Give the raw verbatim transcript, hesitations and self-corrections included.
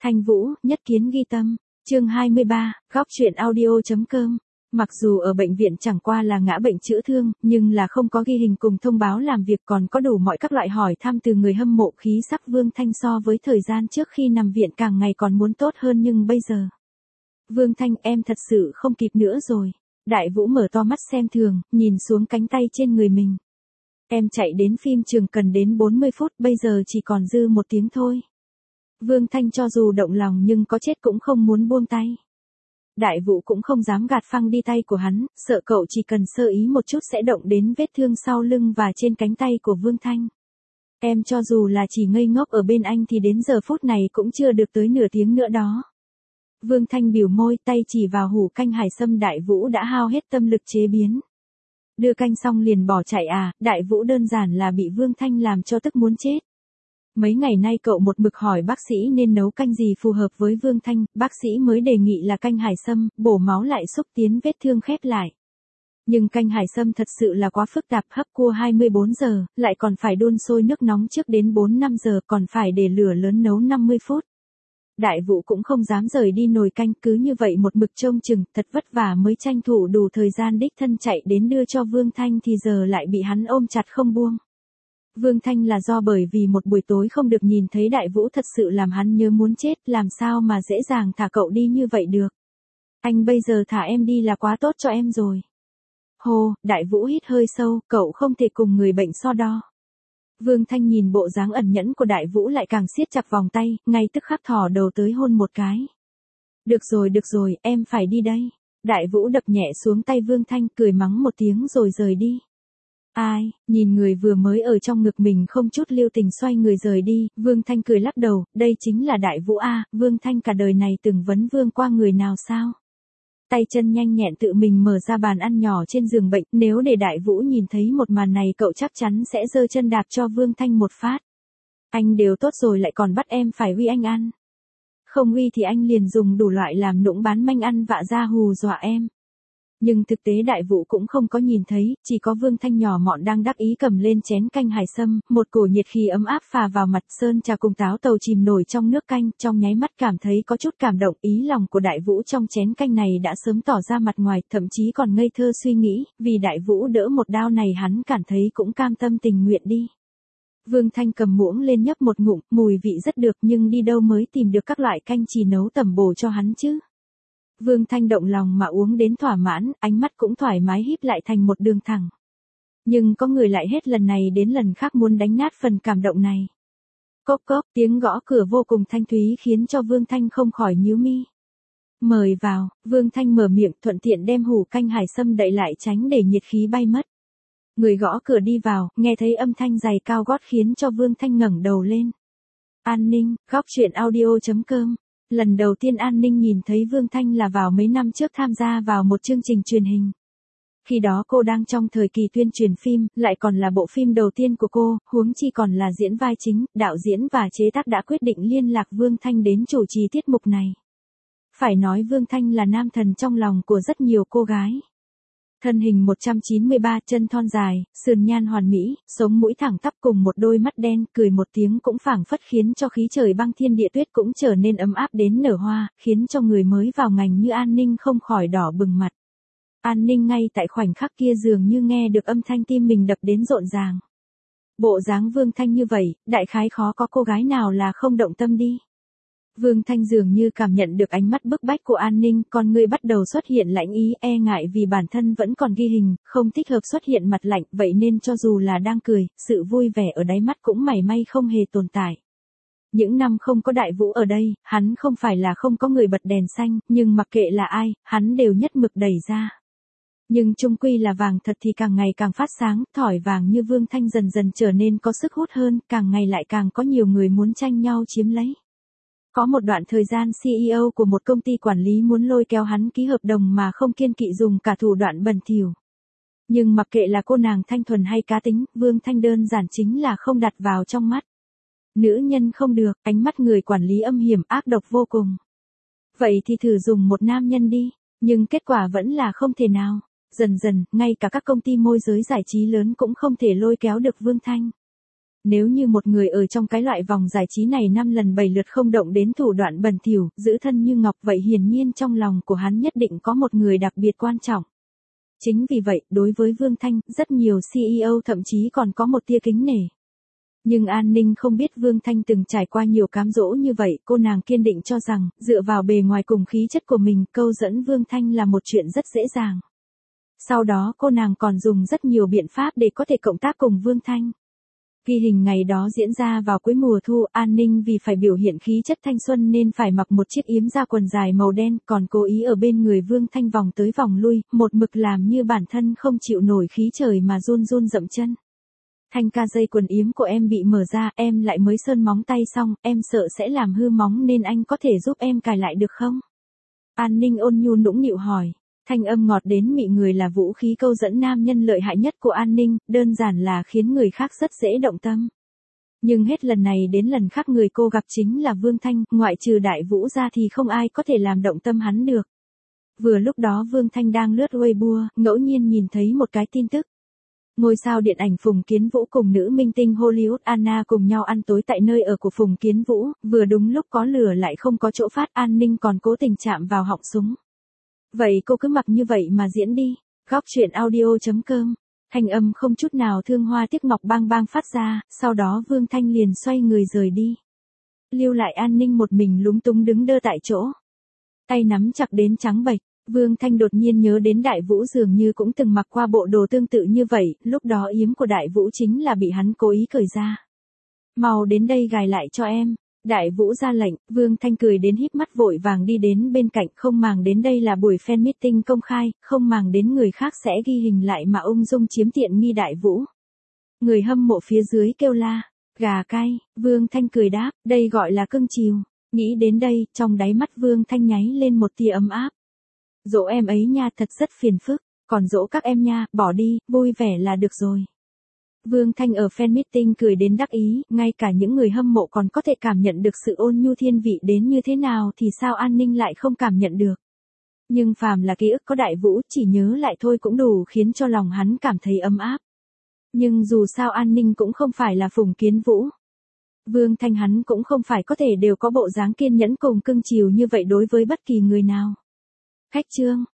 Thanh Vũ, nhất kiến ghi tâm, chương hai mươi ba, góc truyện audio.com. Mặc dù ở bệnh viện chẳng qua là ngã bệnh chữa thương, nhưng là không có ghi hình cùng thông báo làm việc, còn có đủ mọi các loại hỏi thăm từ người hâm mộ. Khí sắc Vương Thanh so với thời gian trước khi nằm viện càng ngày còn muốn tốt hơn, nhưng bây giờ. Vương Thanh, em thật sự không kịp nữa rồi. Đại Vũ mở to mắt xem thường, nhìn xuống cánh tay trên người mình. Em chạy đến phim trường cần đến bốn mươi phút, bây giờ chỉ còn dư một tiếng thôi. Vương Thanh cho dù động lòng nhưng có chết cũng không muốn buông tay. Đại Vũ cũng không dám gạt phăng đi tay của hắn, sợ cậu chỉ cần sơ ý một chút sẽ động đến vết thương sau lưng và trên cánh tay của Vương Thanh. Em cho dù là chỉ ngây ngốc ở bên anh thì đến giờ phút này cũng chưa được tới nửa tiếng nữa đó. Vương Thanh bỉu môi, tay chỉ vào hủ canh hải sâm. Đại Vũ đã hao hết tâm lực chế biến. Đưa canh xong liền bỏ chạy à? Đại Vũ đơn giản là bị Vương Thanh làm cho tức muốn chết. Mấy ngày nay cậu một mực hỏi bác sĩ nên nấu canh gì phù hợp với Vương Thanh, bác sĩ mới đề nghị là canh hải sâm, bổ máu lại xúc tiến vết thương khép lại. Nhưng canh hải sâm thật sự là quá phức tạp, hấp cua hai mươi bốn giờ, lại còn phải đun sôi nước nóng trước đến bốn năm giờ, còn phải để lửa lớn nấu năm mươi phút. Đại Vũ cũng không dám rời đi nồi canh, cứ như vậy một mực trông chừng, thật vất vả mới tranh thủ đủ thời gian đích thân chạy đến đưa cho Vương Thanh thì giờ lại bị hắn ôm chặt không buông. Vương Thanh là do bởi vì một buổi tối không được nhìn thấy Đại Vũ thật sự làm hắn nhớ muốn chết, làm sao mà dễ dàng thả cậu đi như vậy được. Anh bây giờ thả em đi là quá tốt cho em rồi. Hồ, Đại Vũ hít hơi sâu, cậu không thể cùng người bệnh so đo. Vương Thanh nhìn bộ dáng ẩn nhẫn của Đại Vũ lại càng siết chặt vòng tay, ngay tức khắc thò đầu tới hôn một cái. Được rồi được rồi, em phải đi đây. Đại Vũ đập nhẹ xuống tay Vương Thanh, cười mắng một tiếng rồi rời đi. Ai, nhìn người vừa mới ở trong ngực mình không chút lưu tình xoay người rời đi, Vương Thanh cười lắc đầu, đây chính là Đại Vũ a. Vương Thanh cả đời này từng vấn vương qua người nào sao? Tay chân nhanh nhẹn tự mình mở ra bàn ăn nhỏ trên giường bệnh, nếu để Đại Vũ nhìn thấy một màn này cậu chắc chắn sẽ giơ chân đạp cho Vương Thanh một phát. Anh đều tốt rồi lại còn bắt em phải uy anh ăn. Không uy thì anh liền dùng đủ loại làm nũng bán manh ăn vạ ra hù dọa em. Nhưng thực tế Đại Vũ cũng không có nhìn thấy, chỉ có Vương Thanh nhỏ mọn đang đắc ý cầm lên chén canh hải sâm, một cổ nhiệt khí ấm áp phà vào mặt. Sơn trà cùng táo tàu chìm nổi trong nước canh, trong nháy mắt cảm thấy có chút cảm động. Ý lòng của Đại Vũ trong chén canh này đã sớm tỏ ra mặt ngoài, thậm chí còn ngây thơ suy nghĩ, vì Đại Vũ đỡ một đao này hắn cảm thấy cũng cam tâm tình nguyện đi. Vương Thanh cầm muỗng lên nhấp một ngụm, mùi vị rất được, nhưng đi đâu mới tìm được các loại canh chỉ nấu tẩm bổ cho hắn chứ. Vương Thanh động lòng mà uống đến thỏa mãn, ánh mắt cũng thoải mái híp lại thành một đường thẳng. Nhưng có người lại hết lần này đến lần khác muốn đánh nát phần cảm động này. Cốc cốc, tiếng gõ cửa vô cùng thanh thúy khiến cho Vương Thanh không khỏi nhíu mi. Mời vào, Vương Thanh mở miệng thuận tiện đem hủ canh hải sâm đậy lại tránh để nhiệt khí bay mất. Người gõ cửa đi vào, nghe thấy âm thanh giày cao gót khiến cho Vương Thanh ngẩng đầu lên. An Ninh, góc truyện audio.com. Lần đầu tiên An Ninh nhìn thấy Vương Thanh là vào mấy năm trước tham gia vào một chương trình truyền hình. Khi đó cô đang trong thời kỳ tuyên truyền phim, lại còn là bộ phim đầu tiên của cô, huống chi còn là diễn vai chính, đạo diễn và chế tác đã quyết định liên lạc Vương Thanh đến chủ trì tiết mục này. Phải nói Vương Thanh là nam thần trong lòng của rất nhiều cô gái. Thân hình một trăm chín mươi ba, chân thon dài, sườn nhan hoàn mỹ, sống mũi thẳng tắp cùng một đôi mắt đen, cười một tiếng cũng phảng phất khiến cho khí trời băng thiên địa tuyết cũng trở nên ấm áp đến nở hoa, khiến cho người mới vào ngành như An Ninh không khỏi đỏ bừng mặt. An Ninh ngay tại khoảnh khắc kia dường như nghe được âm thanh tim mình đập đến rộn ràng. Bộ dáng Vương Thanh như vậy, đại khái khó có cô gái nào là không động tâm đi. Vương Thanh dường như cảm nhận được ánh mắt bức bách của An Ninh, con người bắt đầu xuất hiện lãnh ý, e ngại vì bản thân vẫn còn ghi hình, không thích hợp xuất hiện mặt lạnh, vậy nên cho dù là đang cười, sự vui vẻ ở đáy mắt cũng mảy may không hề tồn tại. Những năm không có Đại Vũ ở đây, hắn không phải là không có người bật đèn xanh, nhưng mặc kệ là ai, hắn đều nhất mực đẩy ra. Nhưng chung quy là vàng thật thì càng ngày càng phát sáng, thỏi vàng như Vương Thanh dần dần trở nên có sức hút hơn, càng ngày lại càng có nhiều người muốn tranh nhau chiếm lấy. Có một đoạn thời gian xê e ô của một công ty quản lý muốn lôi kéo hắn ký hợp đồng mà không kiêng kỵ dùng cả thủ đoạn bẩn thỉu. Nhưng mặc kệ là cô nàng thanh thuần hay cá tính, Vương Thanh đơn giản chính là không đặt vào trong mắt. Nữ nhân không được, ánh mắt người quản lý âm hiểm ác độc vô cùng. Vậy thì thử dùng một nam nhân đi, nhưng kết quả vẫn là không thể nào. Dần dần, ngay cả các công ty môi giới giải trí lớn cũng không thể lôi kéo được Vương Thanh. Nếu như một người ở trong cái loại vòng giải trí này năm lần bảy lượt không động đến thủ đoạn bẩn thỉu, giữ thân như ngọc, vậy hiển nhiên trong lòng của hắn nhất định có một người đặc biệt quan trọng. Chính vì vậy, đối với Vương Thanh, rất nhiều xê e ô thậm chí còn có một tia kính nể. Nhưng An Ninh không biết Vương Thanh từng trải qua nhiều cám dỗ như vậy, cô nàng kiên định cho rằng, dựa vào bề ngoài cùng khí chất của mình, câu dẫn Vương Thanh là một chuyện rất dễ dàng. Sau đó cô nàng còn dùng rất nhiều biện pháp để có thể cộng tác cùng Vương Thanh. Ghi hình ngày đó diễn ra vào cuối mùa thu, An Ninh vì phải biểu hiện khí chất thanh xuân nên phải mặc một chiếc yếm da quần dài màu đen, còn cố ý ở bên người Vương Thanh vòng tới vòng lui, một mực làm như bản thân không chịu nổi khí trời mà run run dậm chân. Thanh ca, dây quần yếm của em bị mở ra, em lại mới sơn móng tay xong, em sợ sẽ làm hư móng nên anh có thể giúp em cài lại được không? An Ninh ôn nhu nũng nịu hỏi. Thanh âm ngọt đến mị người là vũ khí câu dẫn nam nhân lợi hại nhất của An Ninh, đơn giản là khiến người khác rất dễ động tâm. Nhưng hết lần này đến lần khác người cô gặp chính là Vương Thanh, ngoại trừ Đại Vũ ra thì không ai có thể làm động tâm hắn được. Vừa lúc đó Vương Thanh đang lướt Weibo, ngẫu nhiên nhìn thấy một cái tin tức. Ngôi sao điện ảnh Phùng Kiến Vũ cùng nữ minh tinh Hollywood Anna cùng nhau ăn tối tại nơi ở của Phùng Kiến Vũ, vừa đúng lúc có lửa lại không có chỗ phát, An Ninh còn cố tình chạm vào họng súng. Vậy cô cứ mặc như vậy mà diễn đi. Góc truyện audio chấm com. Thanh âm không chút nào thương hoa tiếc ngọc bang bang phát ra, sau đó Vương Thanh liền xoay người rời đi. Lưu lại An Ninh một mình lúng túng đứng đơ tại chỗ. Tay nắm chặt đến trắng bệch, Vương Thanh đột nhiên nhớ đến Đại Vũ dường như cũng từng mặc qua bộ đồ tương tự như vậy, lúc đó yếm của Đại Vũ chính là bị hắn cố ý cởi ra. Mau đến đây gài lại cho em. Đại Vũ ra lệnh, Vương Thanh cười đến híp mắt vội vàng đi đến bên cạnh, không màng đến đây là buổi fan meeting công khai, không màng đến người khác sẽ ghi hình lại mà ung dung chiếm tiện nghi Đại Vũ. Người hâm mộ phía dưới kêu la, gà cay, Vương Thanh cười đáp, đây gọi là cưng chiều. Nghĩ đến đây, trong đáy mắt Vương Thanh nháy lên một tia ấm áp. Dỗ em ấy nha, thật rất phiền phức, còn dỗ các em nha, bỏ đi, vui vẻ là được rồi. Vương Thanh ở fan meeting cười đến đắc ý, ngay cả những người hâm mộ còn có thể cảm nhận được sự ôn nhu thiên vị đến như thế nào thì sao An Ninh lại không cảm nhận được. Nhưng phàm là ký ức có Đại Vũ, chỉ nhớ lại thôi cũng đủ khiến cho lòng hắn cảm thấy ấm áp. Nhưng dù sao An Ninh cũng không phải là Phùng Kiến Vũ. Vương Thanh hắn cũng không phải có thể đều có bộ dáng kiên nhẫn cùng cưng chiều như vậy đối với bất kỳ người nào. Khách trương,